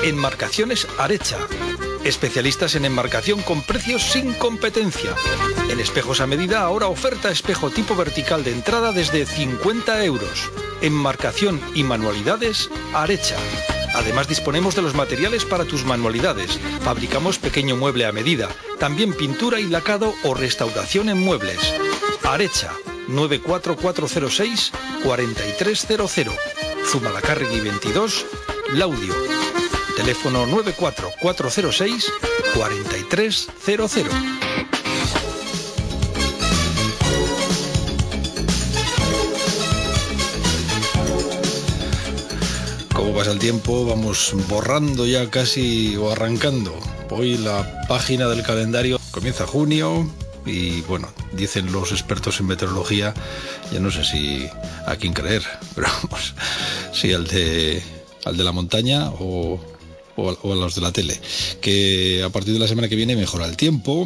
Enmarcaciones Arecha. Especialistas en enmarcación con precios sin competencia. En espejos a medida, ahora oferta espejo tipo vertical de entrada desde 50 euros. Enmarcación y manualidades Arecha. Además disponemos de los materiales para tus manualidades. Fabricamos pequeño mueble a medida. También pintura y lacado o restauración en muebles. Arecha, 94406-4300. Zumalacárregui 22, Laudio. Teléfono 94406-4300. ¿Cómo pasa el tiempo? Vamos borrando ya casi o arrancando. Hoy la página del calendario comienza junio y bueno, dicen los expertos en meteorología, ya no sé si a quién creer, pero vamos, si al de la montaña o a los de la tele, que a partir de la semana que viene mejora el tiempo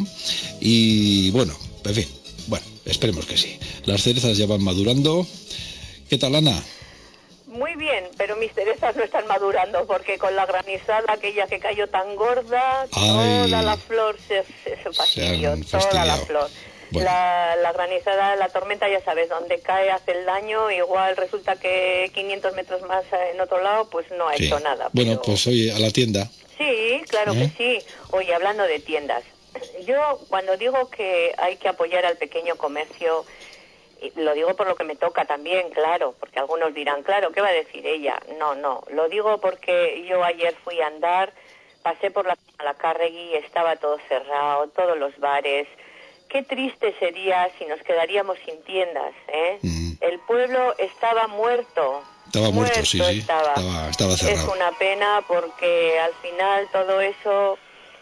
y bueno, en fin, bueno, esperemos que sí. Las cerezas ya van madurando. ¿Qué tal, Ana? Muy bien, pero mis cerezas no están madurando porque con la granizada aquella que cayó tan gorda, toda la flor se fastidió, toda la flor. Bueno. La granizada, la tormenta, ya sabes, donde cae hace el daño, igual resulta que 500 metros más en otro lado, pues no ha hecho nada. Bueno, pero... pues oye, a la tienda. Sí, claro que sí. Oye, hablando de tiendas, yo cuando digo que hay que apoyar al pequeño comercio, lo digo por lo que me toca también, claro, porque algunos dirán, claro, ¿qué va a decir ella? No, lo digo porque yo ayer fui a andar, pasé por la Zumalacárregui, estaba todo cerrado, todos los bares. Qué triste sería si nos quedaríamos sin tiendas, ¿eh? El pueblo estaba muerto. Estaba muerto, sí. Estaba cerrado. Es una pena porque al final todo eso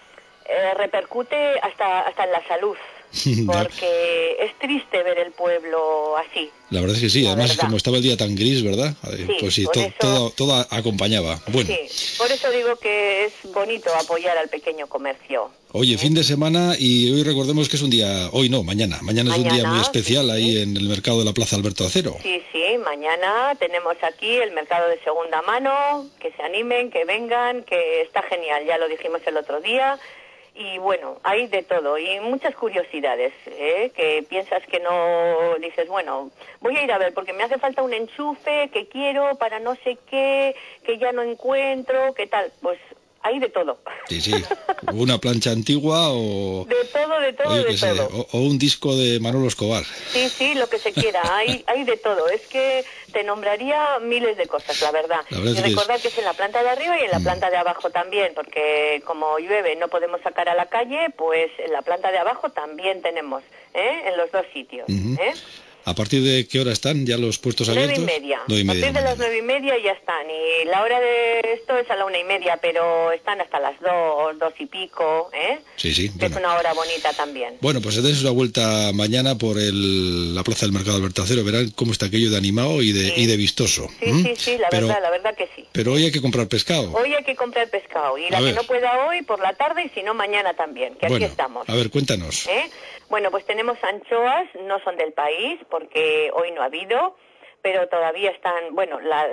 repercute hasta en la salud. Porque es triste ver el pueblo así. La verdad es que sí, además verdad. Como estaba el día tan gris, ¿verdad? Sí, pues sí, todo acompañaba. Bueno. Sí, por eso digo que es bonito apoyar al pequeño comercio. Oye, fin de semana y hoy recordemos que es un día, mañana es un día muy especial ahí en el mercado de la Plaza Alberto Acero. Sí, mañana tenemos aquí el mercado de segunda mano, que se animen, que vengan, que está genial, ya lo dijimos el otro día. Y bueno, hay de todo y muchas curiosidades, que piensas que no, dices, bueno, voy a ir a ver porque me hace falta un enchufe que quiero para no sé qué, que ya no encuentro, qué tal, pues hay de todo. Sí, una plancha antigua o... De todo. O un disco de Manolo Escobar. Sí, lo que se quiera, hay de todo. Es que te nombraría miles de cosas, la verdad. Y recordad que es en la planta de arriba y en la planta de abajo también, porque como llueve no podemos sacar a la calle, pues en la planta de abajo también tenemos, en los dos sitios. ¿A partir de qué hora están ya los puestos abiertos? 9:30. A partir de las 9:30 ya están. Y la hora de esto es a la 1:30, pero están hasta las 2 y pico, Sí. Que es una hora bonita también. Bueno, pues deis una vuelta mañana por la plaza del Mercado Alberto Acero. Verán cómo está aquello de animado y de vistoso. Sí, la verdad que sí. Pero hoy hay que comprar pescado. Hoy hay que comprar pescado. Y la que no pueda hoy, por la tarde, y si no, mañana también, que aquí estamos. A ver, cuéntanos. Bueno, pues tenemos anchoas, no son del país, porque hoy no ha habido, pero todavía están, bueno, la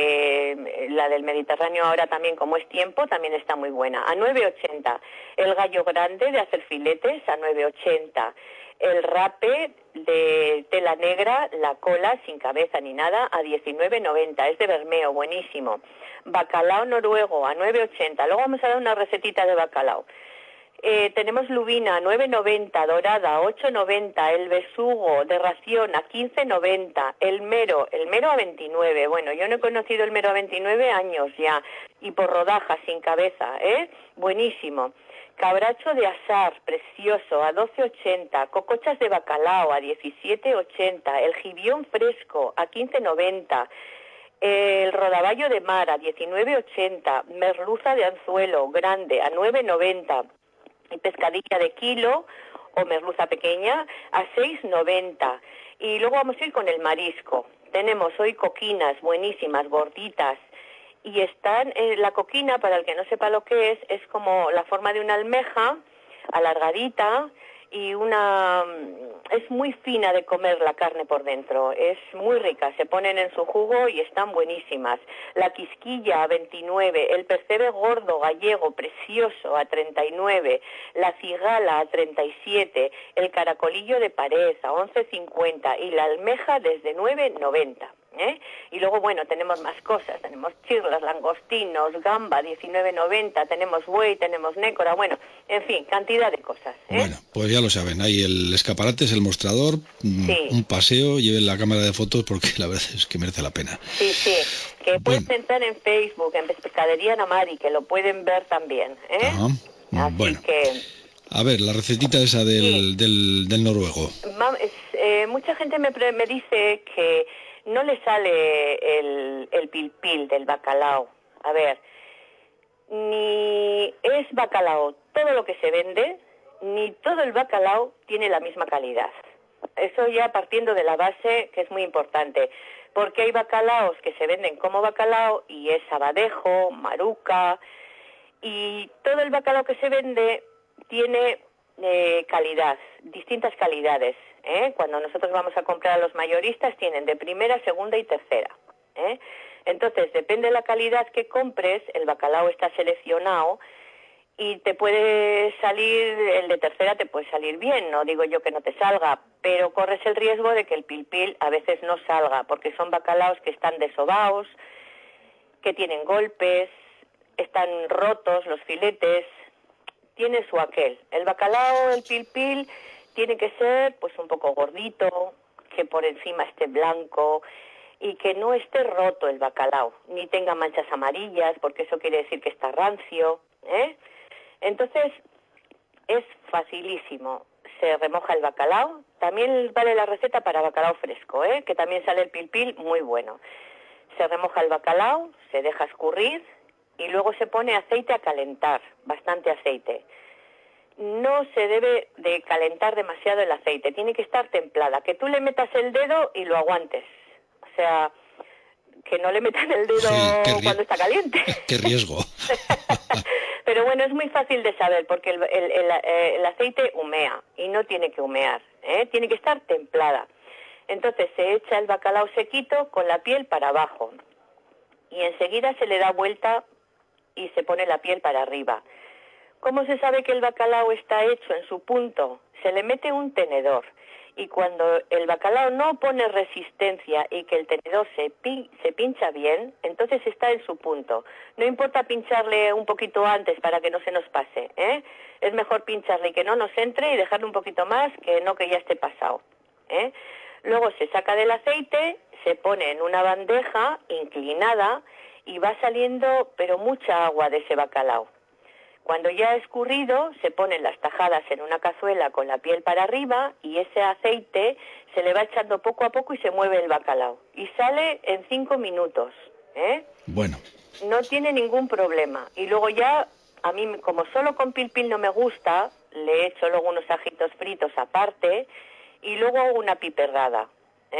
del Mediterráneo ahora también, como es tiempo, también está muy buena. A 9,80. El gallo grande de hacer filetes, a 9,80. El rape de tela negra, la cola, sin cabeza ni nada, a 19,90. Es de Bermeo, buenísimo. Bacalao noruego, a 9,80. Luego vamos a dar una recetita de bacalao. Tenemos lubina, 9,90, dorada, 8,90, el besugo de ración a 15,90, el mero a 29. Bueno, yo no he conocido el mero a 29 años ya. Y por rodajas, sin cabeza, buenísimo. Cabracho de asar, precioso, a 12,80, cocochas de bacalao a 17,80, el jibión fresco a 15,90, el rodaballo de mar a 19,80, merluza de anzuelo grande a 9,90, y pescadilla de kilo o merluza pequeña a 6,90. Y luego vamos a ir con el marisco. Tenemos hoy coquinas buenísimas, gorditas, y están, la coquina, para el que no sepa lo que es como la forma de una almeja, alargadita, y una es muy fina de comer la carne por dentro, es muy rica, se ponen en su jugo y están buenísimas. La quisquilla a 29, el percebe gordo gallego precioso a 39, la cigala a 37, el caracolillo de pared a 11,50 y la almeja desde 9,90. Y luego, bueno, tenemos más cosas, tenemos chirlas, langostinos, gamba, 19,90, tenemos buey, tenemos nécora, bueno, en fin, cantidad de cosas. Bueno, pues ya lo saben, ahí el escaparate es el mostrador, sí. Un paseo, lleven la cámara de fotos porque la verdad es que merece la pena. Sí, que pueden entrar en Facebook, en Pescadería Namari, que lo pueden ver también, Ajá. Así bueno. que... A ver, la recetita esa del noruego. Mucha gente me dice que no le sale el pilpil del bacalao. A ver, ni es bacalao todo lo que se vende, ni todo el bacalao tiene la misma calidad. Eso ya partiendo de la base, que es muy importante, porque hay bacalaos que se venden como bacalao y es abadejo, maruca, y todo el bacalao que se vende tiene calidad, distintas calidades. Cuando nosotros vamos a comprar a los mayoristas tienen de primera, segunda y tercera. Entonces, depende de la calidad que compres, el bacalao está seleccionado y te puede salir, el de tercera te puede salir bien, no digo yo que no te salga, pero corres el riesgo de que el pilpil a veces no salga, porque son bacalaos que están desovados, que tienen golpes, están rotos los filetes, tiene su aquel. El bacalao, el pilpil, tiene que ser pues un poco gordito, que por encima esté blanco y que no esté roto el bacalao, ni tenga manchas amarillas, porque eso quiere decir que está rancio. Entonces, es facilísimo. Se remoja el bacalao. También vale la receta para bacalao fresco, que también sale el pilpil muy bueno. Se remoja el bacalao, se deja escurrir y luego se pone aceite a calentar, bastante aceite. No se debe de calentar demasiado el aceite, tiene que estar templada, que tú le metas el dedo y lo aguantes. O sea, que no le metan el dedo cuando está caliente. ¡Qué riesgo! Pero bueno, es muy fácil de saber porque el aceite humea y no tiene que humear, tiene que estar templada. Entonces se echa el bacalao sequito con la piel para abajo y enseguida se le da vuelta y se pone la piel para arriba. ¿Cómo se sabe que el bacalao está hecho en su punto? Se le mete un tenedor y cuando el bacalao no pone resistencia y que el tenedor se pincha bien, entonces está en su punto. No importa pincharle un poquito antes para que no se nos pase, Es mejor pincharle y que no nos entre y dejarle un poquito más que no que ya esté pasado, Luego se saca del aceite, se pone en una bandeja inclinada y va saliendo pero mucha agua de ese bacalao. Cuando ya ha escurrido, se ponen las tajadas en una cazuela con la piel para arriba y ese aceite se le va echando poco a poco y se mueve el bacalao. Y sale en 5 minutos, Bueno. No tiene ningún problema. Y luego ya, a mí como solo con pilpil no me gusta, le echo luego unos ajitos fritos aparte y luego hago una piperrada,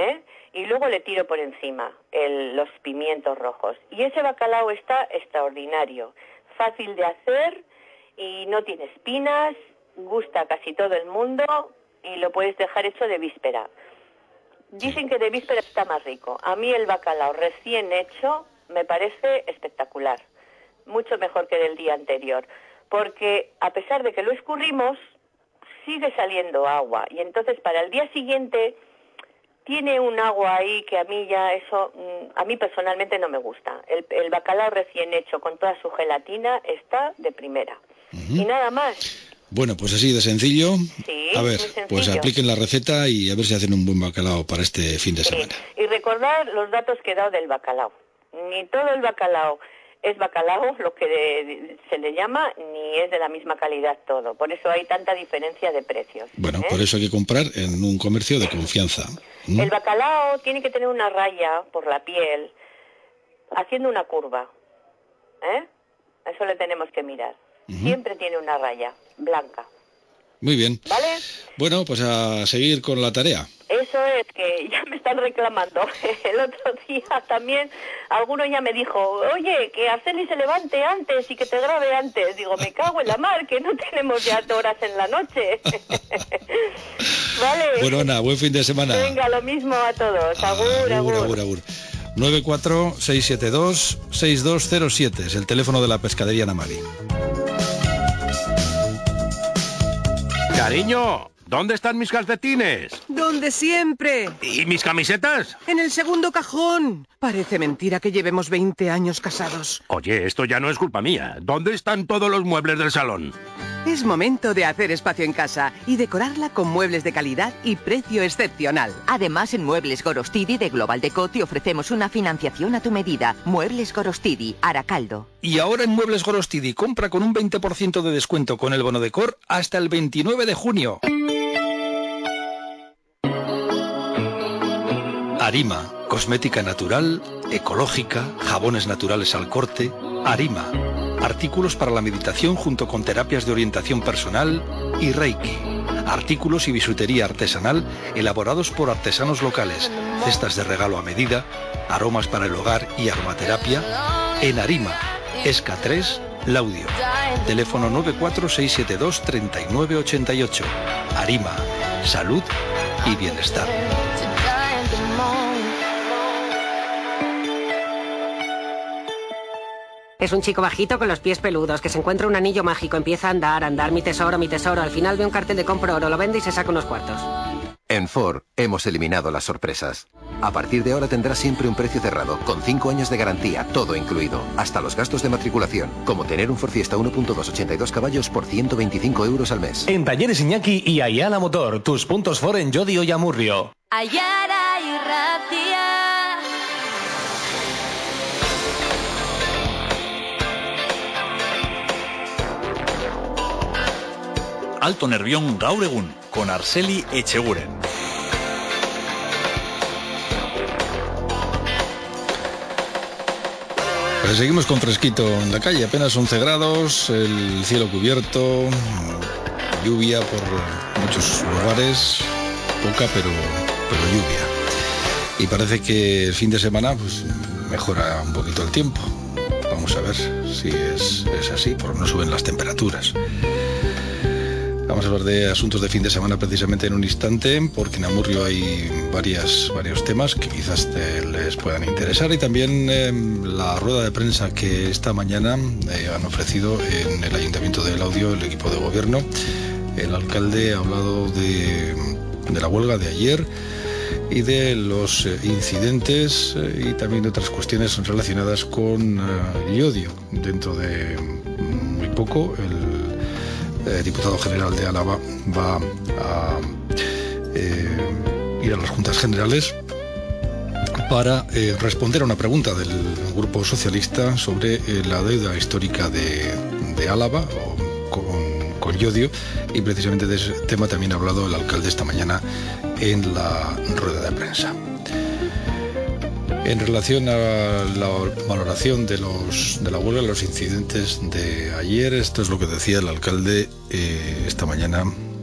y luego le tiro por encima los pimientos rojos. Y ese bacalao está extraordinario, fácil de hacer y no tiene espinas, gusta a casi todo el mundo y lo puedes dejar hecho de víspera. Dicen que de víspera está más rico. A mí el bacalao recién hecho me parece espectacular, mucho mejor que del día anterior, porque a pesar de que lo escurrimos, sigue saliendo agua y entonces para el día siguiente tiene un agua ahí que a mí ya eso, a mí personalmente no me gusta. El bacalao recién hecho con toda su gelatina está de primera. Y nada más. Bueno, pues así de sencillo. Sí, a ver, pues apliquen la receta y a ver si hacen un buen bacalao para este fin de semana. Y recordar los datos que he dado del bacalao. Ni todo el bacalao es bacalao, lo que se le llama, ni es de la misma calidad todo. Por eso hay tanta diferencia de precios. Bueno, por eso hay que comprar en un comercio de confianza. El bacalao tiene que tener una raya por la piel, haciendo una curva. Eso le tenemos que mirar. Siempre tiene una raya blanca. Muy bien. ¿Vale? Bueno, pues a seguir con la tarea. Eso es, que ya me están reclamando. El otro día también alguno ya me dijo, oye, que Arceli se levante antes y que te grabe antes. Digo, me cago en la mar, que no tenemos ya horas en la noche. Vale. Bueno, Ana, buen fin de semana. Venga, lo mismo a todos. Agur, agur. Agur, agur. 94-672-6207 es el teléfono de la pescadería Namari. Cariño, ¿dónde están mis calcetines? Donde siempre. ¿Y mis camisetas? En el segundo cajón. Parece mentira que llevemos 20 años casados. Oye, esto ya no es culpa mía. ¿Dónde están todos los muebles del salón? Es momento de hacer espacio en casa y decorarla con muebles de calidad y precio excepcional. Además, en Muebles Gorostidi de Global Deco te ofrecemos una financiación a tu medida. Muebles Gorostidi, Aracaldo. Y ahora en Muebles Gorostidi, compra con un 20% de descuento con el bono de Cor hasta el 29 de junio. Arima, cosmética natural, ecológica, jabones naturales al corte. Arima, artículos para la meditación junto con terapias de orientación personal y Reiki. Artículos y bisutería artesanal elaborados por artesanos locales. Cestas de regalo a medida, aromas para el hogar y aromaterapia. En Arima, Esca 3, Laudio. Teléfono 946723988. Arima, salud y bienestar. Es un chico bajito con los pies peludos, que se encuentra un anillo mágico, empieza a andar, mi tesoro, al final ve un cartel de compro oro, lo vende y se saca unos cuartos. En Ford hemos eliminado las sorpresas. A partir de ahora tendrás siempre un precio cerrado, con 5 años de garantía, todo incluido, hasta los gastos de matriculación, como tener un Ford Fiesta 1.2 82 caballos por 125 euros al mes. En Talleres Iñaki y Ayala Motor, tus puntos Ford en Llodio y Amurrio. Ayala y Racia. Alto Nervión gaur egun, con Arceli Echeguren. Pues seguimos con fresquito en la calle, apenas 11 grados, el cielo cubierto, lluvia por muchos lugares, poca pero lluvia. Y parece que el fin de semana pues mejora un poquito el tiempo. Vamos a ver si es así, porque no suben las temperaturas. Vamos a hablar de asuntos de fin de semana precisamente en un instante, porque en Amurrio hay varios temas que quizás les puedan interesar, y también la rueda de prensa que esta mañana han ofrecido en el Ayuntamiento de Laudio el equipo de gobierno. El alcalde ha hablado de la huelga de ayer y de los incidentes y también de otras cuestiones relacionadas con Llodio. Dentro de muy poco el diputado general de Álava va a ir a las Juntas Generales para responder a una pregunta del Grupo Socialista sobre la deuda histórica de Álava con Llodio, y precisamente de ese tema también ha hablado el alcalde esta mañana en la rueda de prensa. En relación a la valoración de la huelga, los incidentes de ayer, esto es lo que decía el alcalde esta mañana,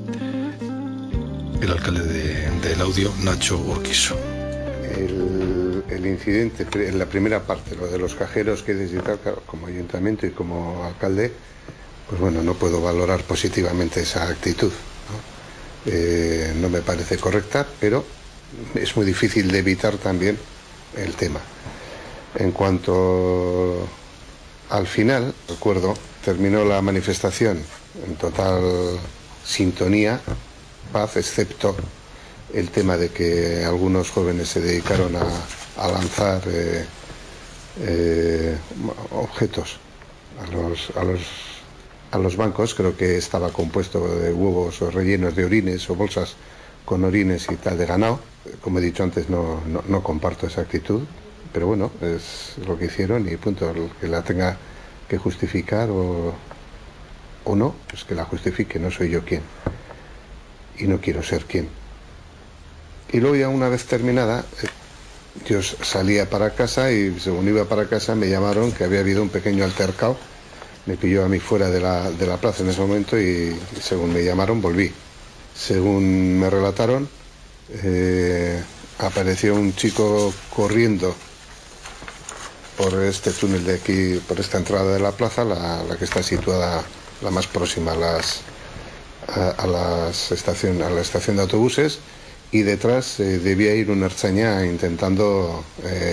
el alcalde de Laudio, Nacho Urquizo. El incidente, en la primera parte, lo de los cajeros que necesitar, como ayuntamiento y como alcalde, pues bueno, no puedo valorar positivamente esa actitud, ¿no? No me parece correcta, pero es muy difícil de evitar también el tema. En cuanto al final, recuerdo, terminó la manifestación en total sintonía, paz, excepto el tema de que algunos jóvenes se dedicaron a lanzar objetos a los bancos. Creo que estaba compuesto de huevos o rellenos de orines o bolsas con orines y tal de ganado. Como he dicho antes, no comparto esa actitud, pero bueno, es lo que hicieron y punto. El que la tenga que justificar o no, pues que la justifique, no soy yo quien, y no quiero ser quien. Y luego ya una vez terminada, yo salía para casa y según iba para casa me llamaron que había habido un pequeño altercado. Me pilló a mí fuera de la plaza en ese momento y según me llamaron volví. Según me relataron, apareció un chico corriendo por este túnel de aquí, por esta entrada de la plaza, la que está situada la más próxima a a la estación de autobuses, y detrás debía ir un ertzaina intentando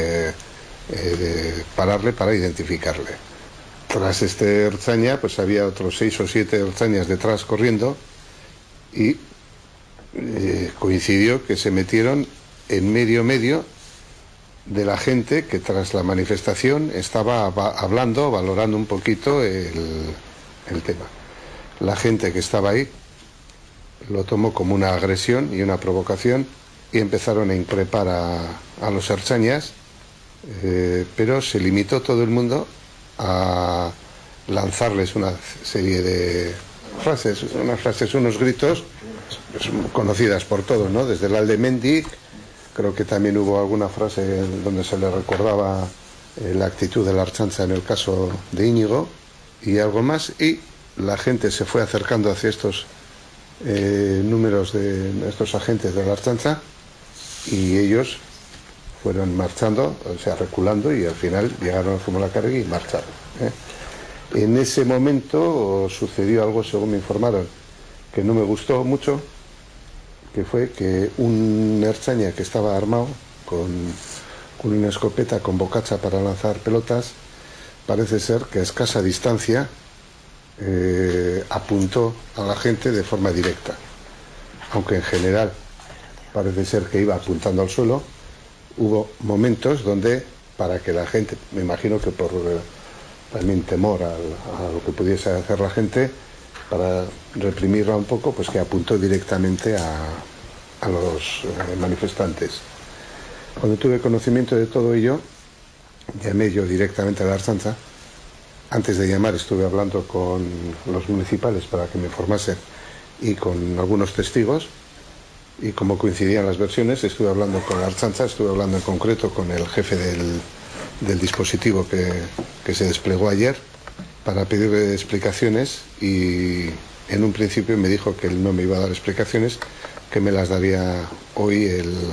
pararle para identificarle. Tras este ertzaina pues había otros 6 o 7 ertzainas detrás corriendo, y coincidió que se metieron en medio de la gente que tras la manifestación estaba hablando, valorando un poquito el tema. La gente que estaba ahí lo tomó como una agresión y una provocación, y empezaron a increpar a los ertzainas, pero se limitó todo el mundo a lanzarles una serie de frases, unos gritos pues, conocidas por todos, ¿no? Desde el Alde Mendik, creo que también hubo alguna frase donde se le recordaba la actitud de la Ertzaintza en el caso de Íñigo y algo más, y la gente se fue acercando hacia estos números de estos agentes de la Ertzaintza, y ellos fueron marchando, o sea, reculando, y al final llegaron a Zumalacárregui y marcharon. En ese momento sucedió algo, según me informaron, que no me gustó mucho, que fue que un ertzaina que estaba armado con una escopeta con bocacha para lanzar pelotas, parece ser que a escasa distancia apuntó a la gente de forma directa, aunque en general parece ser que iba apuntando al suelo. Hubo momentos donde, para que la gente, me imagino que por también temor a lo que pudiese hacer la gente, para reprimirla un poco, pues que apuntó directamente a los manifestantes. Cuando tuve conocimiento de todo ello, llamé yo directamente a la Ertzaintza. Antes de llamar estuve hablando con los municipales para que me informasen y con algunos testigos, y como coincidían las versiones, estuve hablando con la Ertzaintza, estuve hablando en concreto con el jefe del dispositivo que se desplegó ayer para pedirle explicaciones, y en un principio me dijo que él no me iba a dar explicaciones, que me las daría hoy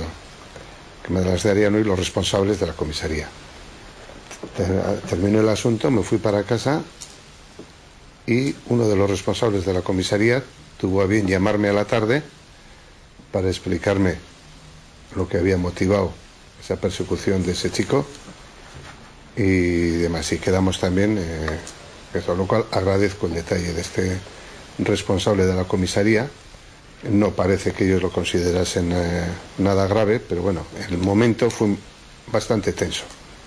los responsables de la comisaría. Terminó el asunto, me fui para casa, y uno de los responsables de la comisaría tuvo a bien llamarme a la tarde para explicarme lo que había motivado esa persecución de ese chico y demás. Y quedamos también, eso, lo cual agradezco el detalle de este responsable de la comisaría. No parece que ellos lo considerasen nada grave, pero bueno, el momento fue bastante tenso,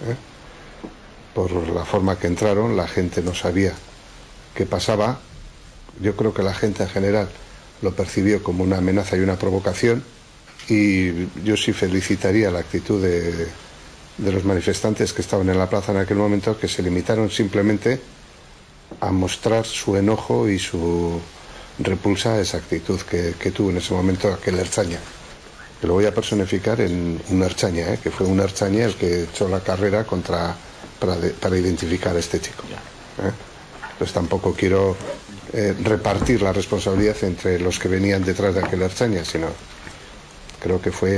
por la forma que entraron. La gente no sabía qué pasaba. Yo creo que la gente en general lo percibió como una amenaza y una provocación, y yo sí felicitaría la actitud de los manifestantes que estaban en la plaza en aquel momento, que se limitaron simplemente a mostrar su enojo y su repulsa a esa actitud que tuvo en ese momento aquel ertzaina, que lo voy a personificar en un ertzaina, que fue un ertzaina el que echó la carrera para identificar a este chico. Pues tampoco quiero repartir la responsabilidad entre los que venían detrás de aquel ertzaina, sino creo que fue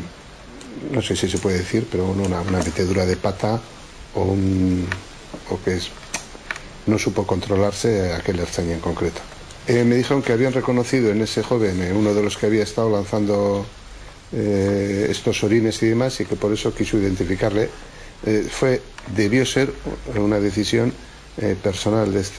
no sé si se puede decir, pero una metedura de pata o que no supo controlarse aquel ertzaina en concreto. Me dijeron que habían reconocido en ese joven uno de los que había estado lanzando estos orines y demás, y que por eso quiso identificarle. Debió ser una decisión personal de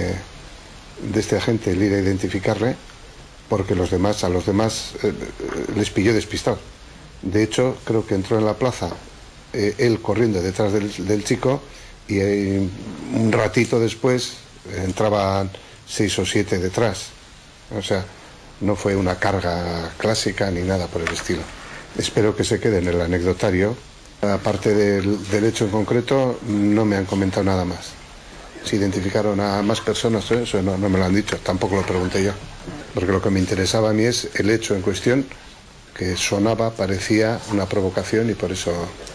este agente el ir a identificarle, porque a los demás les pilló despistados. De hecho, creo que entró en la plaza él corriendo detrás del chico, y un ratito después entraban 6 o 7 detrás. O sea, no fue una carga clásica ni nada por el estilo. Espero que se quede en el anecdotario. Aparte del hecho en concreto, no me han comentado nada más. Si identificaron a más personas, eso no me lo han dicho, tampoco lo pregunté yo, porque lo que me interesaba a mí es el hecho en cuestión, que parecía una provocación, y por eso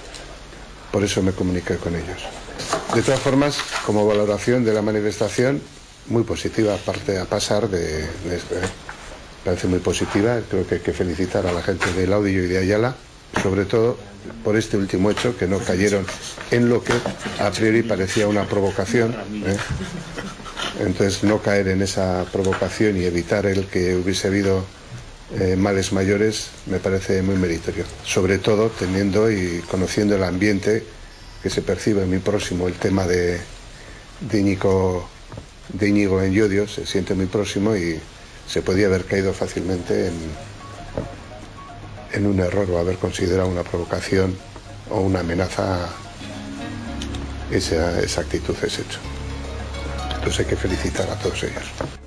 me comuniqué con ellos. De todas formas, como valoración de la manifestación, muy positiva, aparte a pasar de esto. Parece muy positiva. Creo que hay que felicitar a la gente de Laudio y de Ayala, sobre todo por este último hecho, que no cayeron en lo que a priori parecía una provocación, Entonces no caer en esa provocación y evitar el que hubiese habido males mayores me parece muy meritorio, sobre todo teniendo y conociendo el ambiente que se percibe muy próximo. El tema de Íñigo en Llodio se siente muy próximo y se podía haber caído fácilmente en un error o haber considerado una provocación o una amenaza esa actitud, ese hecho. Entonces hay que felicitar a todos ellos.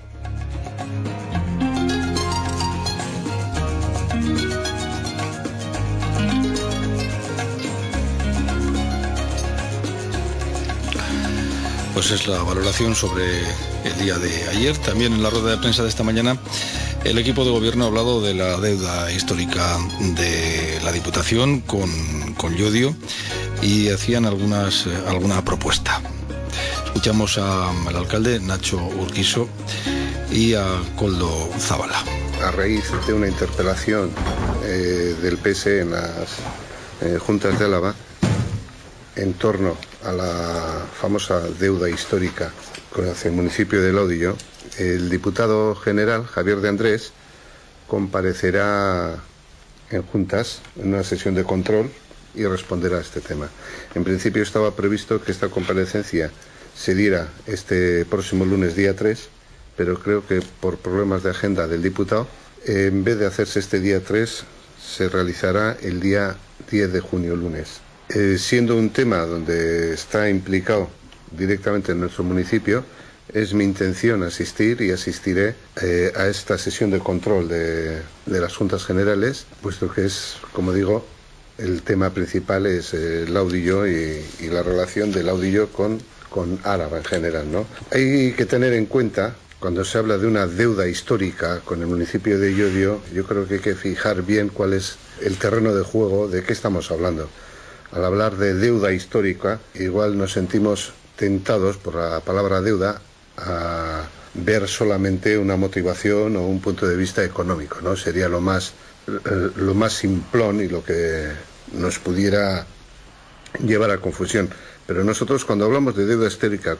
Pues es la valoración sobre el día de ayer. También en la rueda de prensa de esta mañana el equipo de gobierno ha hablado de la deuda histórica de la Diputación con Llodio y hacían alguna propuesta. Escuchamos al alcalde Nacho Urquiso y a Koldo Zabala. A raíz de una interpelación del PS en las Juntas de Álava en torno a la famosa deuda histórica hacia el municipio de Laudillo, el diputado general Javier de Andrés comparecerá en Juntas en una sesión de control y responderá a este tema. En principio estaba previsto que esta comparecencia se diera este próximo lunes día 3, pero creo que por problemas de agenda del diputado, en vez de hacerse este día 3, se realizará el día 10 de junio, lunes. Siendo un tema donde está implicado directamente en nuestro municipio, es mi intención asistir y asistiré a esta sesión de control de las Juntas Generales, puesto que es, como digo, el tema principal es Laudillo y la relación de Laudillo con Álava en general, ¿no? Hay que tener en cuenta, cuando se habla de una deuda histórica con el municipio de Llodio, yo creo que hay que fijar bien cuál es el terreno de juego, de qué estamos hablando. Al hablar de deuda histórica, igual nos sentimos tentados por la palabra deuda a ver solamente una motivación o un punto de vista económico, ¿no? Sería lo más simplón y lo que nos pudiera llevar a confusión. Pero nosotros, cuando hablamos de deuda histórica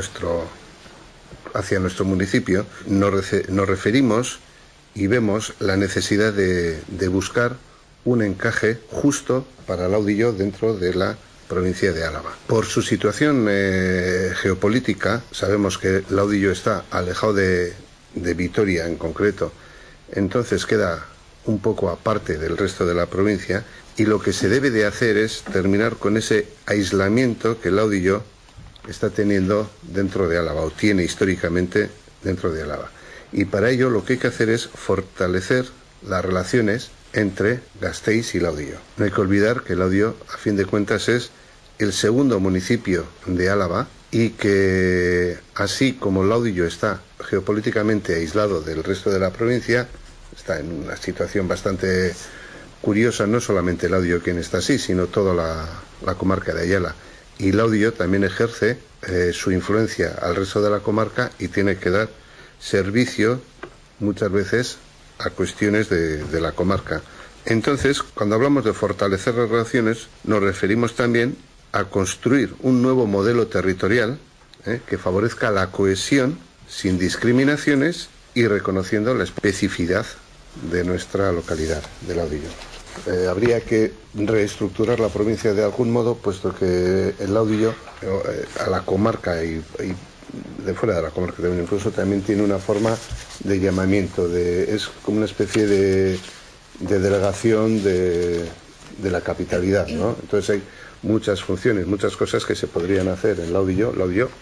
hacia nuestro municipio, nos referimos y vemos la necesidad de buscar un encaje justo para Laudillo dentro de la provincia de Álava. Por su situación geopolítica, sabemos que Laudillo está alejado de Vitoria en concreto, entonces queda un poco aparte del resto de la provincia, y lo que se debe de hacer es terminar con ese aislamiento que Laudillo está teniendo dentro de Álava, o tiene históricamente dentro de Álava. Y para ello lo que hay que hacer es fortalecer las relaciones entre Gasteiz y Laudillo. No hay que olvidar que Laudillo, a fin de cuentas, es el segundo municipio de Álava y que, así como Laudillo está geopolíticamente aislado del resto de la provincia, está en una situación bastante curiosa, no solamente Laudillo quien está así, sino toda la comarca de Ayala. Y Laudillo también ejerce su influencia al resto de la comarca y tiene que dar servicio muchas veces a cuestiones de la comarca. Entonces, cuando hablamos de fortalecer las relaciones, nos referimos también a construir un nuevo modelo territorial que favorezca la cohesión sin discriminaciones y reconociendo la especificidad de nuestra localidad de Laudillo. Habría que reestructurar la provincia de algún modo, puesto que el Laudillo, a la comarca y de fuera de la comarca también, incluso también tiene una forma de llamamiento, es como una especie de delegación de la capitalidad, ¿no? Entonces hay muchas funciones, muchas cosas que se podrían hacer en Laudillo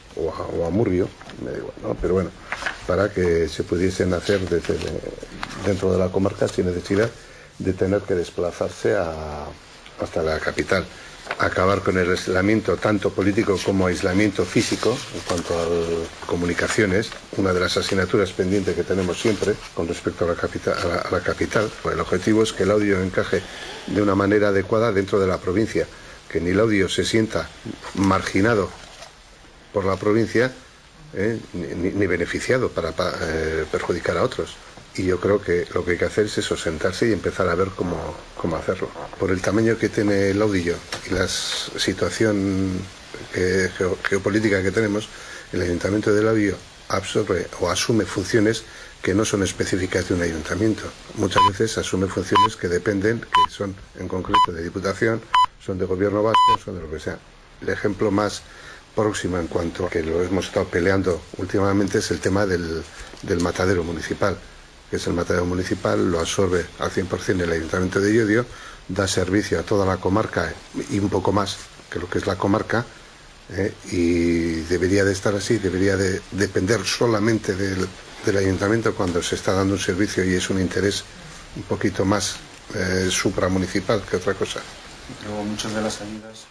o a Murrio, me da igual, ¿no? Pero bueno, para que se pudiesen hacer dentro de la comarca sin necesidad de tener que desplazarse hasta la capital. Acabar con el aislamiento tanto político como aislamiento físico en cuanto a comunicaciones, una de las asignaturas pendientes que tenemos siempre con respecto a la capital. Pues el objetivo es que Laudillo encaje de una manera adecuada dentro de la provincia, que ni Laudillo se sienta marginado por la provincia ni beneficiado para perjudicar a otros. Y yo creo que lo que hay que hacer es eso, sentarse y empezar a ver cómo hacerlo. Por el tamaño que tiene Laudillo y la situación geopolítica que tenemos, el Ayuntamiento de Laudillo absorbe o asume funciones que no son específicas de un ayuntamiento. Muchas veces asume funciones que dependen, que son en concreto de Diputación, son de Gobierno vasco, son de lo que sea. El ejemplo más próximo en cuanto a que lo hemos estado peleando últimamente es el tema del matadero municipal, que es el matadero municipal, lo absorbe al 100% el Ayuntamiento de Llodio, da servicio a toda la comarca y un poco más que lo que es la comarca, y debería de estar así, debería de depender solamente del Ayuntamiento cuando se está dando un servicio y es un interés un poquito más supramunicipal que otra cosa. Luego muchas de las ayudas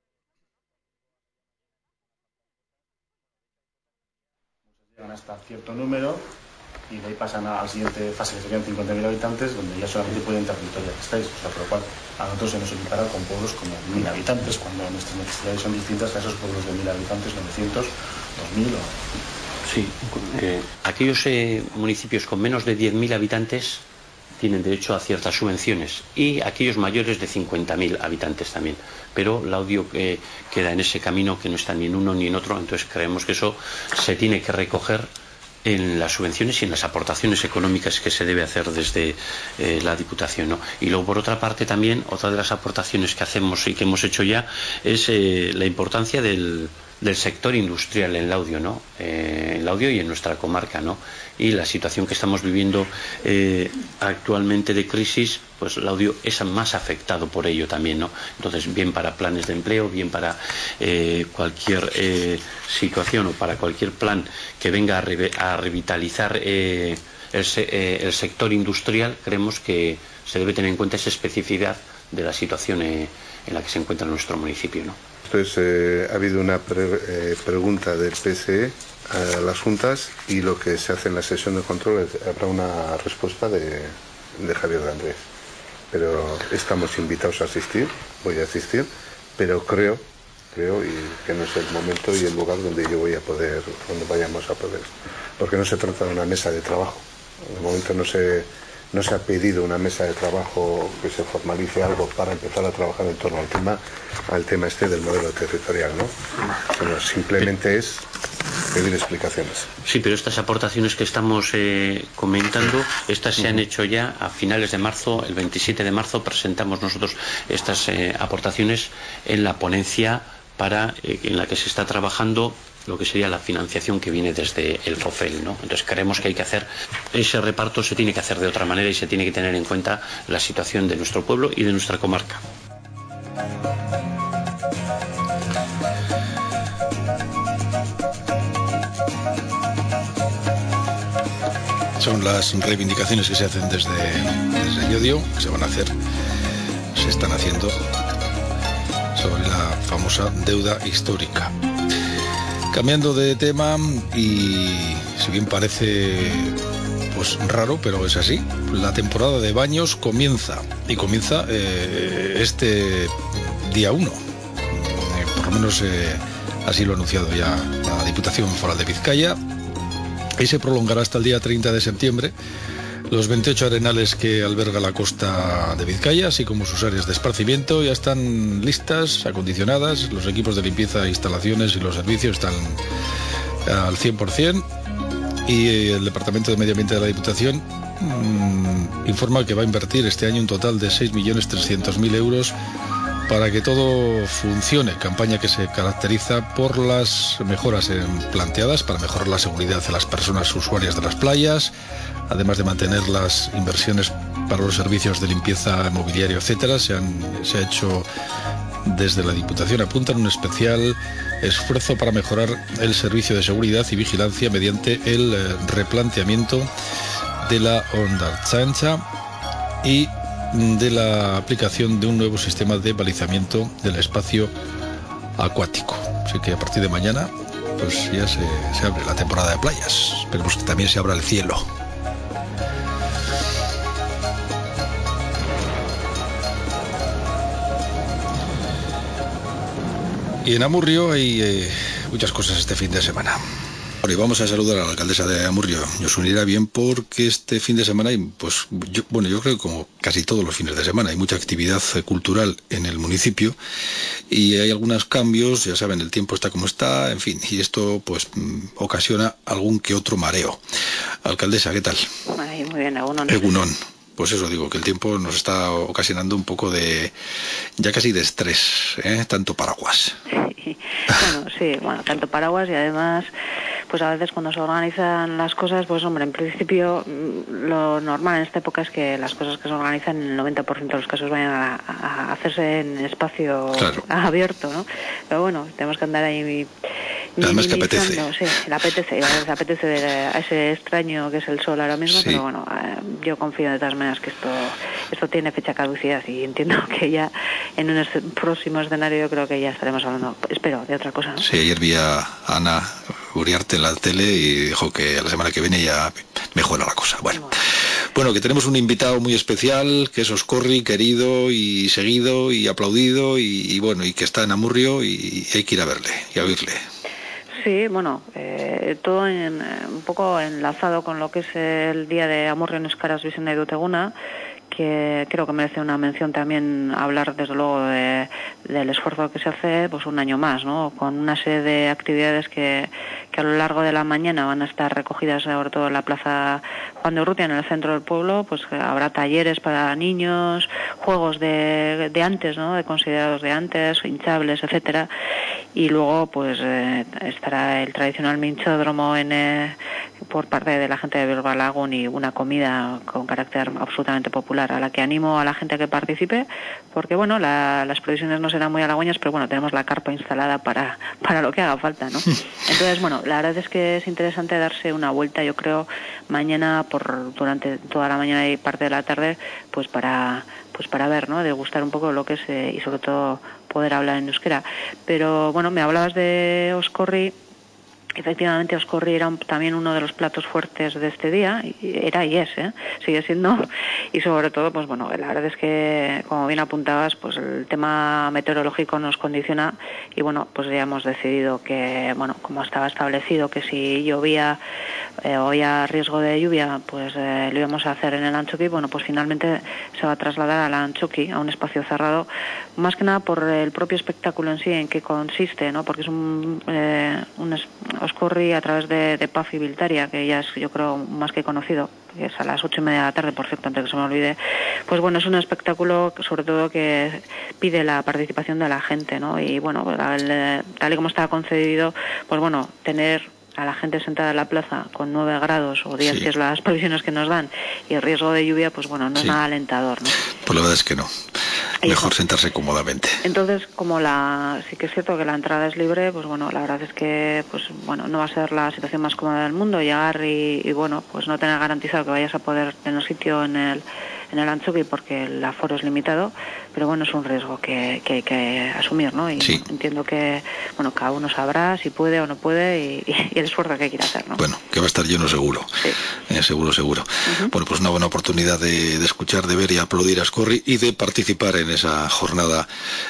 llegan hasta cierto número y de ahí pasan a la siguiente fase, que serían 50.000 habitantes, donde ya solamente pueden entrar Vitoria, que estáis, o sea, por lo cual a nosotros se nos equipara con pueblos como 1.000 habitantes, cuando nuestras necesidades son distintas a esos pueblos de 1.000 habitantes, 900, 2.000 o... Sí, aquellos municipios con menos de 10.000 habitantes tienen derecho a ciertas subvenciones y aquellos mayores de 50.000 habitantes también. Pero Laudio queda en ese camino que no está ni en uno ni en otro, entonces creemos que eso se tiene que recoger en las subvenciones y en las aportaciones económicas que se debe hacer desde la Diputación, ¿no? Y luego, por otra parte, también, otra de las aportaciones que hacemos y que hemos hecho ya es la importancia del sector industrial en Laudio, ¿no? En Laudio y en nuestra comarca, ¿no? Y la situación que estamos viviendo actualmente de crisis, pues Laudio es más afectado por ello también, ¿no? Entonces, bien para planes de empleo, bien para cualquier situación o para cualquier plan que venga a revitalizar el sector industrial, creemos que se debe tener en cuenta esa especificidad de la situación en la que se encuentra nuestro municipio, ¿no? Entonces, ha habido una pregunta del PSE a las juntas y lo que se hace en la sesión de control habrá una respuesta de Javier de Andrés. Pero estamos invitados a asistir, voy a asistir, pero creo y que no es el momento y el lugar donde yo voy a poder, donde vayamos a poder, porque no se trata de una mesa de trabajo. En el momento no se ha pedido una mesa de trabajo que se formalice algo para empezar a trabajar en torno al tema este del modelo territorial, ¿no? Sino simplemente es pedir explicaciones. Sí, pero estas aportaciones que estamos comentando, estas se han hecho ya a finales de marzo. El 27 de marzo presentamos nosotros estas aportaciones en la ponencia en la que se está trabajando lo que sería la financiación que viene desde el FOFEL, ¿no? Entonces creemos que hay que hacer ese reparto, se tiene que hacer de otra manera y se tiene que tener en cuenta la situación de nuestro pueblo y de nuestra comarca. Son las reivindicaciones que se hacen desde Llodio, que se van a hacer, se están haciendo sobre la famosa deuda histórica. Cambiando de tema, y si bien parece pues raro, pero es así, la temporada de baños comienza este día 1. Por lo menos así lo ha anunciado ya la Diputación Foral de Vizcaya, y se prolongará hasta el día 30 de septiembre. Los 28 arenales que alberga la costa de Vizcaya, así como sus áreas de esparcimiento, ya están listas, acondicionadas. Los equipos de limpieza, instalaciones y los servicios están al 100%. Y el Departamento de Medio Ambiente de la Diputación informa que va a invertir este año un total de 6.300.000 euros para que todo funcione. Campaña que se caracteriza por las mejoras planteadas para mejorar la seguridad de las personas usuarias de las playas, además de mantener las inversiones para los servicios de limpieza, mobiliario, etcétera. Se ha hecho desde la Diputación, apuntan un especial esfuerzo para mejorar el servicio de seguridad y vigilancia mediante el replanteamiento de la Hondartzaintza y de la aplicación de un nuevo sistema de balizamiento del espacio acuático. Así que a partir de mañana pues ya se abre la temporada de playas. Esperemos que también se abra el cielo. Y en Amurrio hay muchas cosas este fin de semana. Bueno, y vamos a saludar a la alcaldesa de Amurrio, Josu Irabién, porque este fin de semana, pues yo creo que como casi todos los fines de semana, hay mucha actividad cultural en el municipio y hay algunos cambios, ya saben, el tiempo está como está, en fin, y esto pues ocasiona algún que otro mareo. Alcaldesa, ¿qué tal? Ay, muy bien, Egunon. Egunon. Pues eso digo, que el tiempo nos está ocasionando un poco ya casi de estrés, tanto paraguas. Bueno, tanto paraguas y además, pues a veces cuando se organizan las cosas, pues hombre, en principio lo normal en esta época es que las cosas que se organizan en el 90% de los casos vayan a hacerse en espacio abierto, ¿no? Pero bueno, tenemos que andar ahí... Además que apetece. Sí, le apetece a ese extraño que es el sol ahora mismo, sí. Pero bueno, yo confío de todas maneras que esto tiene fecha caducidad y entiendo que ya en un próximo escenario yo creo que ya estaremos hablando, espero, de otra cosa, ¿no? Sí, ayer vi a Ana Uriarte en la tele y dijo que a la semana que viene ya mejora la cosa. Bueno, que tenemos un invitado muy especial, que es Oscorri, querido y seguido y aplaudido y bueno, y que está en Amurrio y hay que ir a verle y a oírle. Sí, bueno, todo un poco enlazado con lo que es el Día de Amurrio en Euskaraz Bizena y Duteguna, que creo que merece una mención también hablar desde luego del esfuerzo que se hace pues un año más, ¿no? Con una serie de actividades que a lo largo de la mañana van a estar recogidas sobre todo en la Plaza Juan de Urrutia, en el centro del pueblo, pues habrá talleres para niños, juegos de antes, ¿no? De considerados de antes, hinchables, etcétera, y luego pues estará el tradicional minchódromo por parte de la gente de Bilbalagun y una comida con carácter absolutamente popular a la que animo a la gente a que participe, porque bueno, las previsiones no serán muy halagüeñas, pero bueno, tenemos la carpa instalada para lo que haga falta, ¿no? Entonces, bueno, la verdad es que es interesante darse una vuelta, yo creo, mañana durante toda la mañana y parte de la tarde, pues para ver, ¿no? Degustar un poco lo que es y sobre todo poder hablar en euskera. Pero bueno, me hablabas de Oscorri. Efectivamente, Oscorri era también uno de los platos fuertes de este día, era y es, sigue siendo, y sobre todo, pues bueno, la verdad es que, como bien apuntabas, pues el tema meteorológico nos condiciona y bueno, pues ya hemos decidido que, bueno, como estaba establecido que si llovía o había riesgo de lluvia, pues lo íbamos a hacer en el Antxoki, bueno, pues finalmente se va a trasladar al Antxoki, a un espacio cerrado, más que nada por el propio espectáculo en sí, en qué consiste, ¿no? Porque es un Oscorri a través de Paz y Biltaria, que ya es, yo creo, más que conocido, que es a las 8:30 de la tarde, por cierto, antes que se me olvide. Pues bueno, es un espectáculo que, sobre todo, que pide la participación de la gente, ¿no? Y bueno, tal y como está concebido, pues bueno, tener a la gente sentada en la plaza con 9 grados o 10, que es las previsiones que nos dan, y el riesgo de lluvia, pues bueno, no es nada alentador, ¿no? Pues la verdad es que no. Mejor sentarse cómodamente. Entonces, como sí que es cierto que la entrada es libre, pues bueno, la verdad es que pues bueno, no va a ser la situación más cómoda del mundo llegar y bueno, pues no tener garantizado que vayas a poder tener sitio en el Antxoki porque el aforo es limitado, pero bueno, es un riesgo que hay que asumir, ¿no? Y entiendo que, bueno, cada uno sabrá si puede o no puede y el esfuerzo que quiere hacer, ¿no? Bueno, que va a estar lleno seguro. Sí. Seguro. Uh-huh. Bueno, pues una buena oportunidad de escuchar, de ver y aplaudir a Oscorri y de participar en esa jornada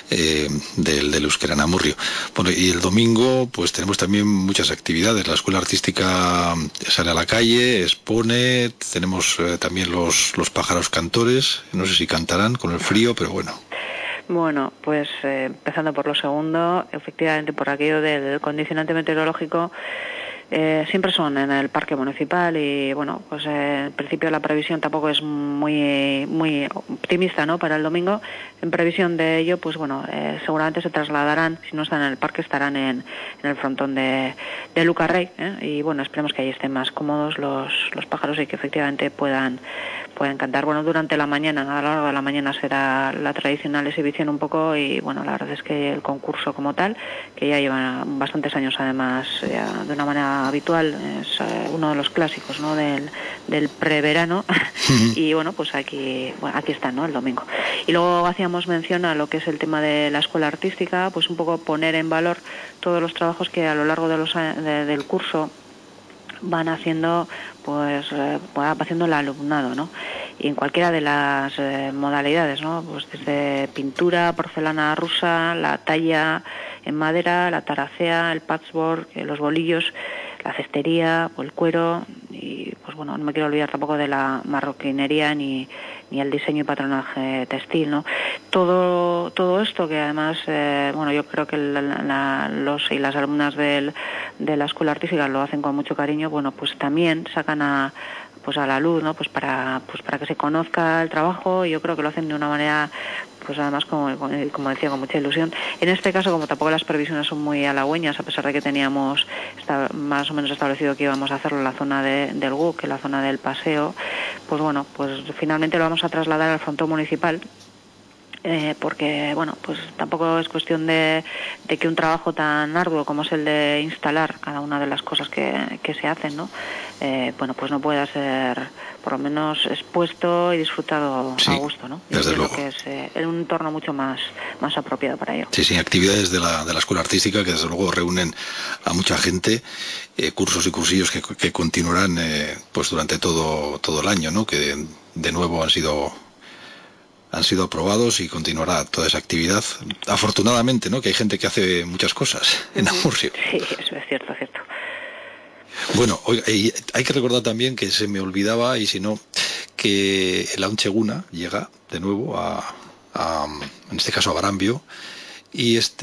del euskera en Amurrio. Bueno, y el domingo pues tenemos también muchas actividades. La Escuela Artística sale a la calle, expone, tenemos también los pájaros cantores, no sé si cantarán con el frío, pero bueno. Bueno, pues empezando por lo segundo, efectivamente por aquello del condicionante meteorológico, siempre son en el parque municipal y bueno, pues en principio la previsión tampoco es muy optimista, ¿no? Para el domingo, en previsión de ello, pues bueno, seguramente se trasladarán, si no están en el parque estarán en el frontón de Lucarrey, y bueno, esperemos que ahí estén más cómodos los pájaros y que efectivamente puedan cantar. Bueno, durante la mañana, a lo largo de la mañana será la tradicional exhibición un poco y bueno, la verdad es que el concurso como tal, que ya lleva bastantes años además ya de una manera habitual, es uno de los clásicos, ¿no? del preverano y bueno, pues aquí está, ¿no? El domingo. Y luego hacíamos mención a lo que es el tema de la escuela artística, pues un poco poner en valor todos los trabajos que a lo largo del curso van haciendo el alumnado, ¿no? Y en cualquiera de las modalidades, ¿no? Pues desde pintura, porcelana rusa, la talla en madera, la taracea, el patchwork, los bolillos. la cestería, o el cuero, y pues bueno, no me quiero olvidar tampoco de la marroquinería ni el diseño y patronaje textil, ¿no? Todo esto que además, bueno, yo creo que los y las alumnas de la Escuela Artística lo hacen con mucho cariño, bueno, pues también sacan a la luz, ¿no? Pues para que se conozca el trabajo, y yo creo que lo hacen de una manera, pues además, como decía, con mucha ilusión. En este caso, como tampoco las previsiones son muy halagüeñas, a pesar de que teníamos más o menos establecido que íbamos a hacerlo en la zona del GUC, en la zona del paseo, pues bueno, pues finalmente lo vamos a trasladar al frontón municipal, porque bueno, pues tampoco es cuestión de que un trabajo tan arduo como es el de instalar cada una de las cosas que se hacen, ¿no? Bueno, pues no pueda ser por lo menos expuesto y disfrutado a gusto, ¿no? Yo creo que es un entorno mucho más apropiado para ello. Sí, actividades de la Escuela Artística que desde luego reúnen a mucha gente, cursos y cursillos que continuarán pues durante todo el año, ¿no? Que de nuevo han sido aprobados y continuará toda esa actividad. Afortunadamente, ¿no? Que hay gente que hace muchas cosas en Amurrio. Sí, eso es cierto. Bueno, hay que recordar también que se me olvidaba, y si no, que el Auncheguna llega de nuevo en este caso a Barambio, y la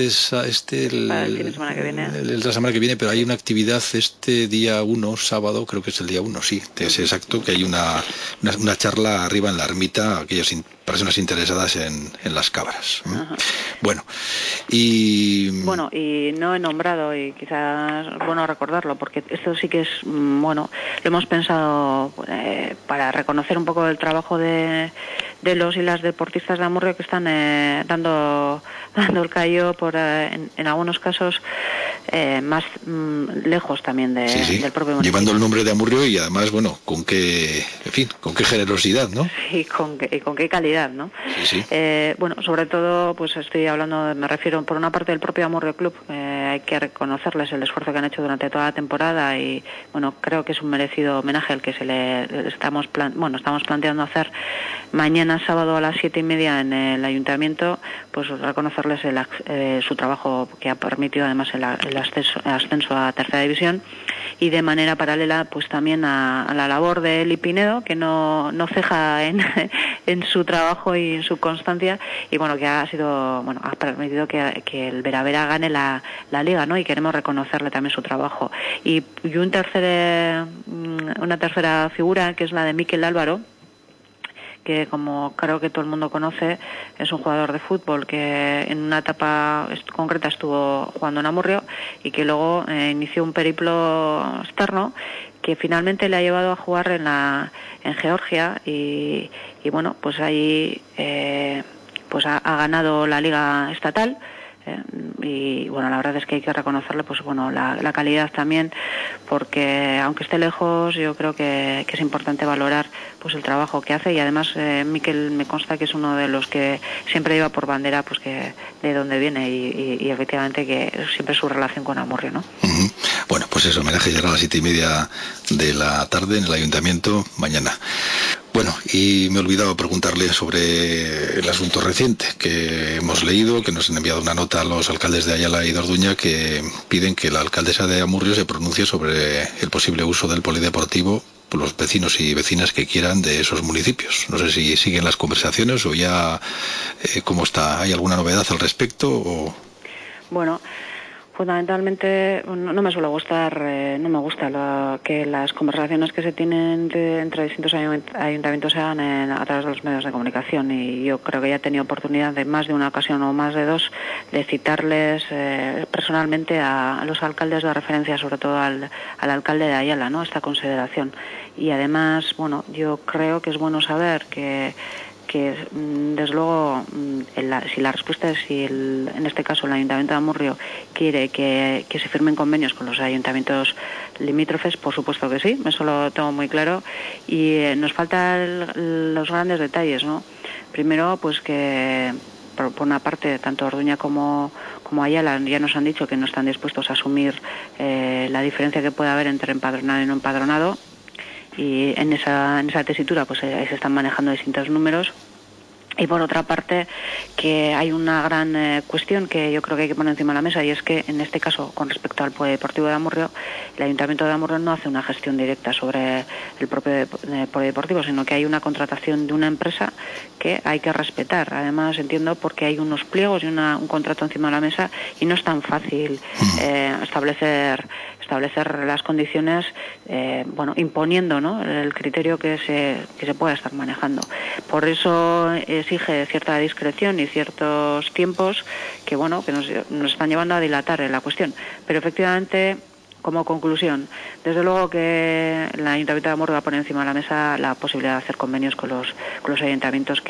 semana que viene, pero hay una actividad este día 1, sábado, creo que es el día 1, sí, es exacto, que hay una charla arriba en la ermita, aquellas personas interesadas en las cabras. Bueno, y no he nombrado, y quizás es bueno recordarlo, porque esto sí que es, bueno, lo hemos pensado para reconocer un poco el trabajo de los y las deportistas de Amurrio que están dando el callo en algunos casos más lejos también del propio municipio. Llevando el nombre de Amurrio, y además, bueno, con qué generosidad, ¿no? Sí, con qué calidad, ¿no? Sí. Bueno, sobre todo, pues estoy hablando, me refiero por una parte del propio Amurrio Club, hay que reconocerles el esfuerzo que han hecho durante toda la temporada, y bueno, creo que es un merecido homenaje el que estamos planteando hacer mañana sábado a las 7:30 en el ayuntamiento, pues reconocerles su trabajo que ha permitido además el ascenso a tercera división, y de manera paralela pues también a la labor de Eli Pinedo, que no ceja en su trabajo y en su constancia, y bueno, que ha permitido que el Veravera gane la liga, ¿no? Y queremos reconocerle también su trabajo. Y una tercera figura, que es la de Mikel Álvaro, que como creo que todo el mundo conoce, es un jugador de fútbol que en una etapa concreta estuvo jugando en Amurrio, y que luego inició un periplo externo que finalmente le ha llevado a jugar en Georgia, y bueno, pues ahí pues ha ganado la liga estatal. Y bueno, la verdad es que hay que reconocerle, pues bueno, la calidad también, porque aunque esté lejos, yo creo que es importante valorar pues el trabajo que hace, y además Mikel me consta que es uno de los que siempre lleva por bandera pues que de dónde viene, y efectivamente que siempre su relación con Amurrio, ¿no? Bueno, pues eso, homenaje llegará a las 7:30 de la tarde en el ayuntamiento mañana. Bueno, y me he olvidado preguntarle sobre el asunto reciente que hemos leído, que nos han enviado una nota a los alcaldes de Ayala y de Orduña, que piden que la alcaldesa de Amurrio se pronuncie sobre el posible uso del polideportivo por los vecinos y vecinas que quieran de esos municipios. No sé si siguen las conversaciones o ya cómo está. ¿Hay alguna novedad al respecto? Bueno, fundamentalmente no me suele gustar, no me gusta que las conversaciones que se tienen entre distintos ayuntamientos se hagan a través de los medios de comunicación, y yo creo que ya he tenido oportunidad de más de una ocasión o más de dos de citarles personalmente a los alcaldes de referencia, sobre todo al alcalde de Ayala, ¿no? Esta consideración. Y además, bueno, yo creo que es bueno saber que desde luego si la respuesta es si en este caso el Ayuntamiento de Amurrio quiere que se firmen convenios con los ayuntamientos limítrofes, por supuesto que sí, eso lo tengo muy claro, y nos faltan los grandes detalles, ¿no? Primero, pues que por una parte tanto Orduña como Ayala ya nos han dicho que no están dispuestos a asumir la diferencia que puede haber entre empadronado y no empadronado, y en esa tesitura pues se están manejando distintos números. Y por otra parte, que hay una gran cuestión que yo creo que hay que poner encima de la mesa, y es que en este caso, con respecto al Polideportivo de Amurrio, el Ayuntamiento de Amurrio no hace una gestión directa sobre el propio Polideportivo, sino que hay una contratación de una empresa que hay que respetar. Además, entiendo porque hay unos pliegos y un contrato encima de la mesa, y no es tan fácil establecer las condiciones, imponiendo, ¿no?, el criterio que se pueda estar manejando. Por eso exige cierta discreción y ciertos tiempos que nos están llevando a dilatar en la cuestión. Pero efectivamente, como conclusión, desde luego que el Ayuntamiento de Amurrio va a poner encima de la mesa la posibilidad de hacer convenios con los ayuntamientos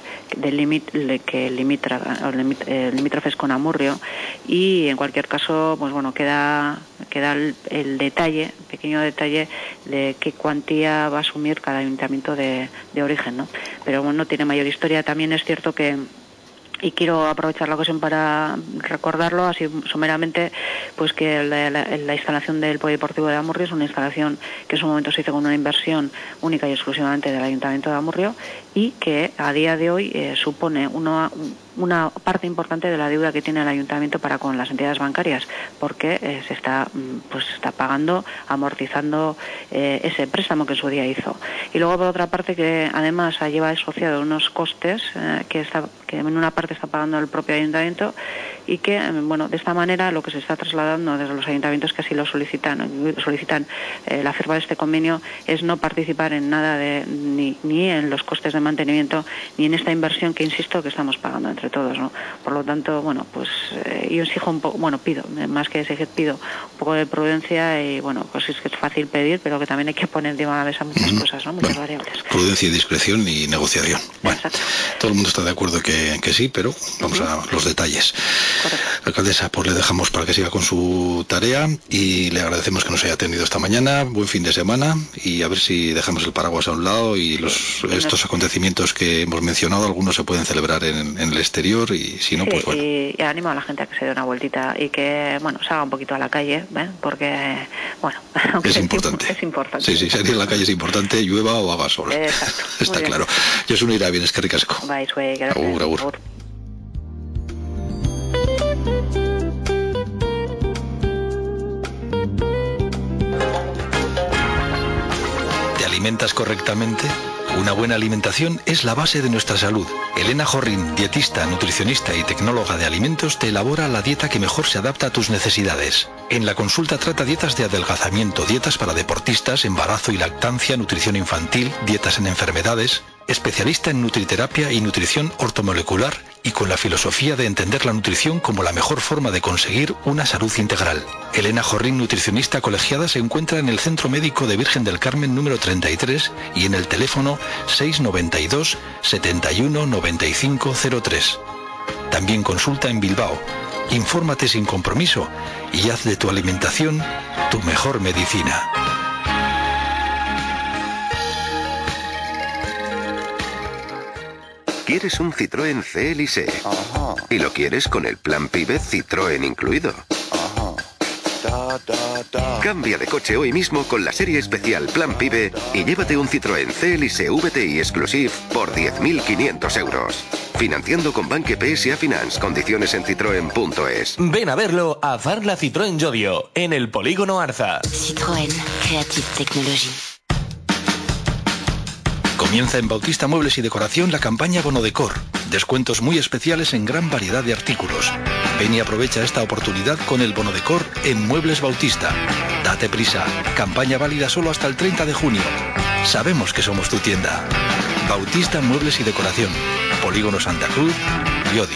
limítrofes con Amurrio, y en cualquier caso, queda el detalle, pequeño detalle, de qué cuantía va a asumir cada ayuntamiento de origen, ¿no? Pero no tiene mayor historia. También es cierto que, y quiero aprovechar la ocasión para recordarlo así someramente, pues que la instalación del Polideportivo de Amurrio es una instalación que en su momento se hizo con una inversión única y exclusivamente del Ayuntamiento de Amurrio, y que a día de hoy supone una parte importante de la deuda que tiene el Ayuntamiento para con las entidades bancarias, porque se está pagando, amortizando ese préstamo que en su día hizo. Y luego, por otra parte, que además lleva asociado unos costes que en una parte está pagando el propio Ayuntamiento, y que, de esta manera lo que se está trasladando desde los ayuntamientos que así lo solicitan la firma de este convenio, es no participar en nada ni en los costes de mantenimiento, ni en esta inversión que, insisto, que estamos pagando entre todos, ¿no? Por lo tanto, yo exijo un poco, pido, más que exigir, pido un poco de prudencia, y pues es que es fácil pedir, pero que también hay que poner encima de la mesa muchas cosas, ¿no? Muchas variables. Prudencia y discreción y negociación. Bueno, todo el mundo está de acuerdo que sí, pero vamos a los detalles. Correcto. Alcaldesa, pues le dejamos para que siga con su tarea, y le agradecemos que nos haya atendido esta mañana. Buen fin de semana, y a ver si dejamos el paraguas a un lado, y estos acontecimientos que hemos mencionado, algunos se pueden celebrar en el exterior, y si no, pues bueno. Y animo a la gente a que se dé una vueltita y que, salga un poquito a la calle, porque, es importante. Es importante. Sí, salir a la calle es importante, llueva o haga sol. Exacto. Está claro. Josune Irabien, eskerrik asko. Bai, zuei, gracias. Agur. ¿Te alimentas correctamente? Una buena alimentación es la base de nuestra salud. Elena Jorrin, dietista, nutricionista y tecnóloga de alimentos, te elabora la dieta que mejor se adapta a tus necesidades. En la consulta trata dietas de adelgazamiento, dietas para deportistas, embarazo y lactancia, nutrición infantil, dietas en enfermedades. Especialista en nutriterapia y nutrición ortomolecular, y con la filosofía de entender la nutrición como la mejor forma de conseguir una salud integral. Elena Jorrin, nutricionista colegiada, se encuentra en el Centro Médico de Virgen del Carmen número 33 y en el teléfono 692 71 95 03. También consulta en Bilbao. Infórmate sin compromiso y haz de tu alimentación tu mejor medicina. ¿Quieres un Citroën CLC? Ajá. ¿Y lo quieres con el plan PIBE Citroën incluido? Ajá. Cambia de coche hoy mismo con la serie especial Plan PIBE y llévate un Citroën CLC VTI Exclusive por 10.500 euros. Financiando con Banque PSA Finance. Condiciones en citroen.es. Ven a verlo a Farla Citroën Llodio, en el Polígono Arza. Citroën Creative Technology. Comienza en Bautista Muebles y Decoración la campaña Bonodecor. Descuentos muy especiales en gran variedad de artículos. Ven y aprovecha esta oportunidad con el Bonodecor en Muebles Bautista. Date prisa. Campaña válida solo hasta el 30 de junio. Sabemos que somos tu tienda. Bautista Muebles y Decoración. Polígono Santa Cruz, Llodio.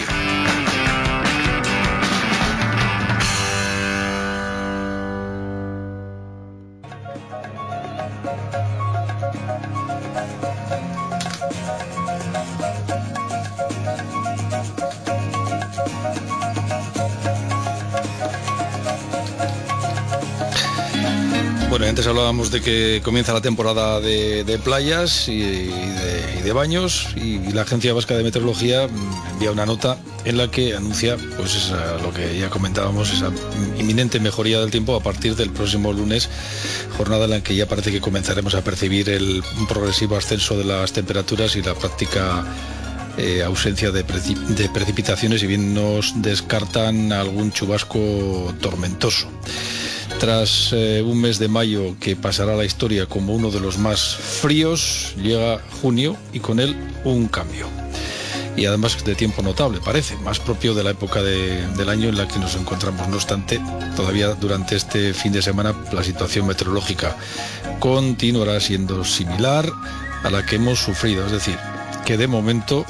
Bueno, antes hablábamos de que comienza la temporada de playas y de baños, y la Agencia Vasca de Meteorología envía una nota en la que anuncia, pues lo que ya comentábamos, esa inminente mejoría del tiempo a partir del próximo lunes, jornada en la que ya parece que comenzaremos a percibir un progresivo ascenso de las temperaturas y la práctica ausencia de precipitaciones, y bien nos descartan algún chubasco tormentoso. Tras un mes de mayo que pasará a la historia como uno de los más fríos, llega junio y con él un cambio. Y además de tiempo notable, parece, más propio de la época del año en la que nos encontramos. No obstante, todavía durante este fin de semana la situación meteorológica continuará siendo similar a la que hemos sufrido. Es decir, que de momento,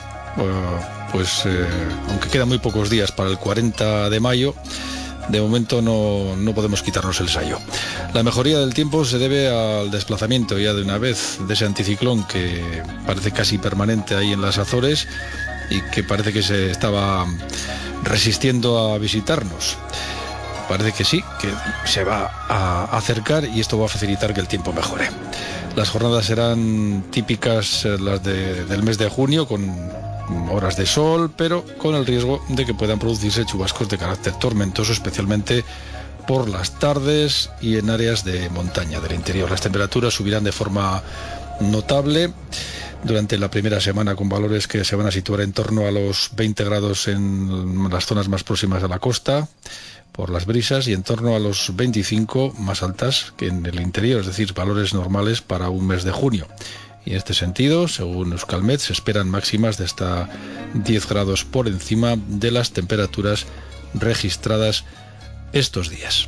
aunque quedan muy pocos días para el 40 de mayo, de momento no podemos quitarnos el sayo. La mejoría del tiempo se debe al desplazamiento ya de una vez de ese anticiclón que parece casi permanente ahí en las Azores y que parece que se estaba resistiendo a visitarnos. Parece que sí, que se va a acercar y esto va a facilitar que el tiempo mejore. Las jornadas serán típicas las del mes de junio, con horas de sol, pero con el riesgo de que puedan producirse chubascos de carácter tormentoso, especialmente por las tardes y en áreas de montaña del interior. Las temperaturas subirán de forma notable durante la primera semana, con valores que se van a situar en torno a los 20 grados en las zonas más próximas a la costa por las brisas, y en torno a los 25 más altas que en el interior, es decir, valores normales para un mes de junio. Y en este sentido, según Euskalmet, se esperan máximas de hasta 10 grados por encima de las temperaturas registradas estos días.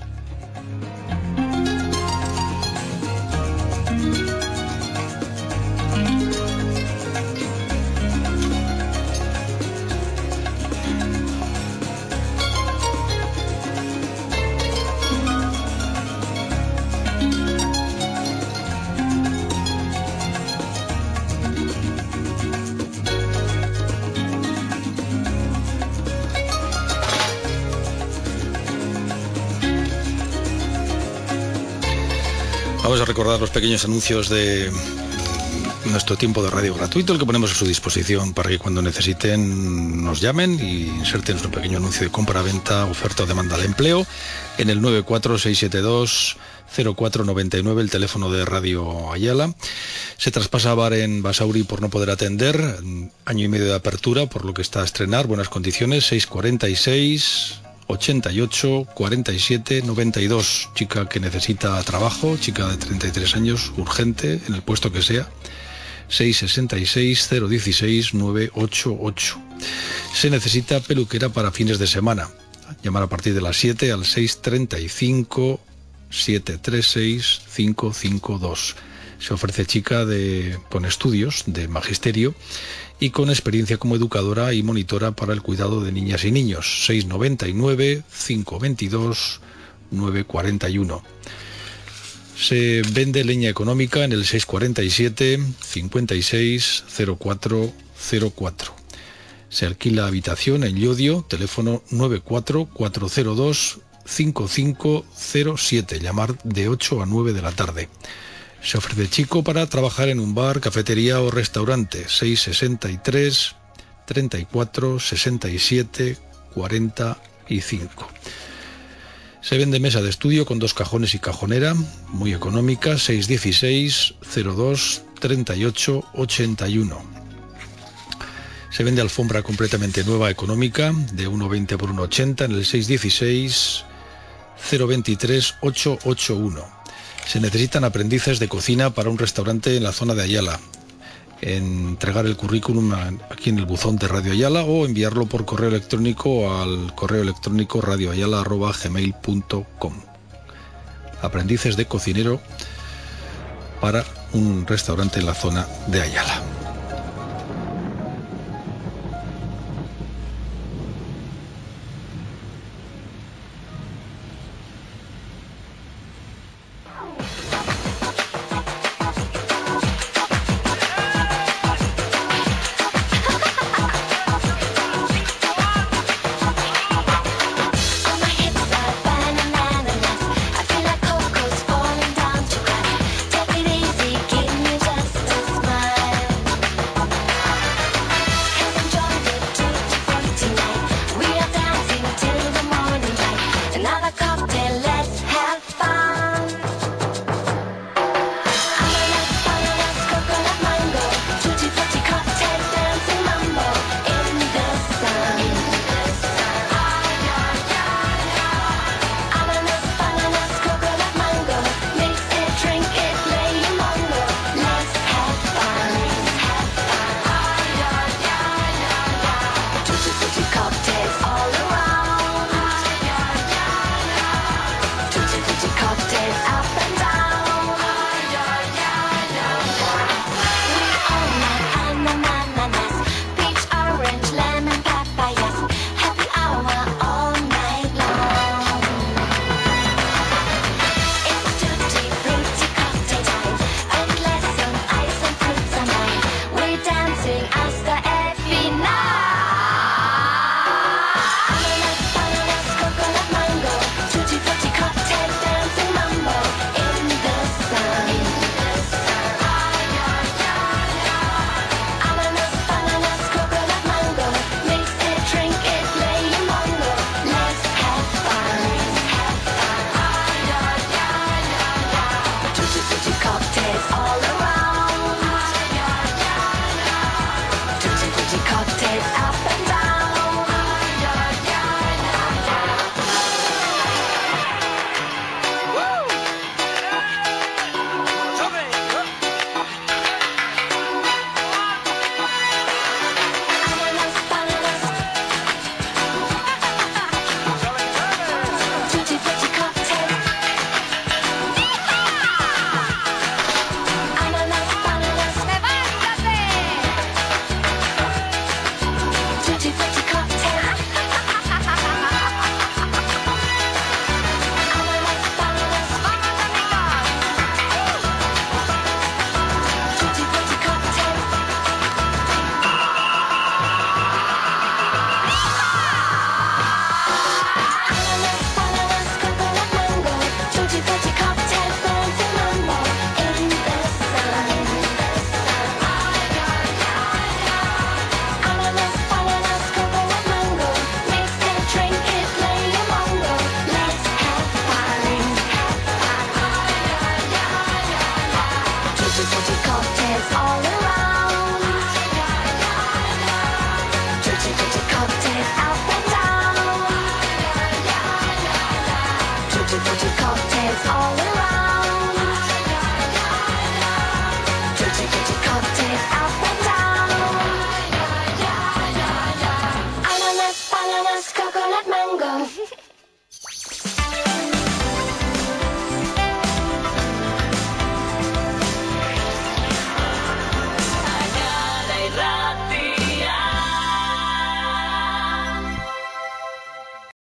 Vamos a recordar los pequeños anuncios de nuestro tiempo de radio gratuito, el que ponemos a su disposición para que cuando necesiten nos llamen y inserten su pequeño anuncio de compra-venta, oferta o demanda de empleo en el 946720499, el teléfono de Radio Ayala. Se traspasa a Bar en Basauri por no poder atender, año y medio de apertura, por lo que está a estrenar, buenas condiciones, 646 88 47 92, chica que necesita trabajo, chica de 33 años, urgente, en el puesto que sea, 666 016 988. Se necesita peluquera para fines de semana, llamar a partir de las 7 al 635 736 552. Se ofrece chica con estudios de magisterio y con experiencia como educadora y monitora para el cuidado de niñas y niños. 699 522 941. Se vende leña económica en el 647 56 0404. Se alquila habitación en Llodio, teléfono 94402 5507, llamar de 8 a 9 de la tarde. Se ofrece chico para trabajar en un bar, cafetería o restaurante, 663 34 67 45. Se vende mesa de estudio con 2 cajones y cajonera, muy económica, 616 02 38 81. Se vende alfombra completamente nueva, económica, de 1,20 por 1,80 en el 616 023 881. Se necesitan aprendices de cocina para un restaurante en la zona de Ayala. Entregar el currículum aquí en el buzón de Radio Ayala o enviarlo por correo electrónico al correo electrónico radioayala@gmail.com. Aprendices de cocinero para un restaurante en la zona de Ayala.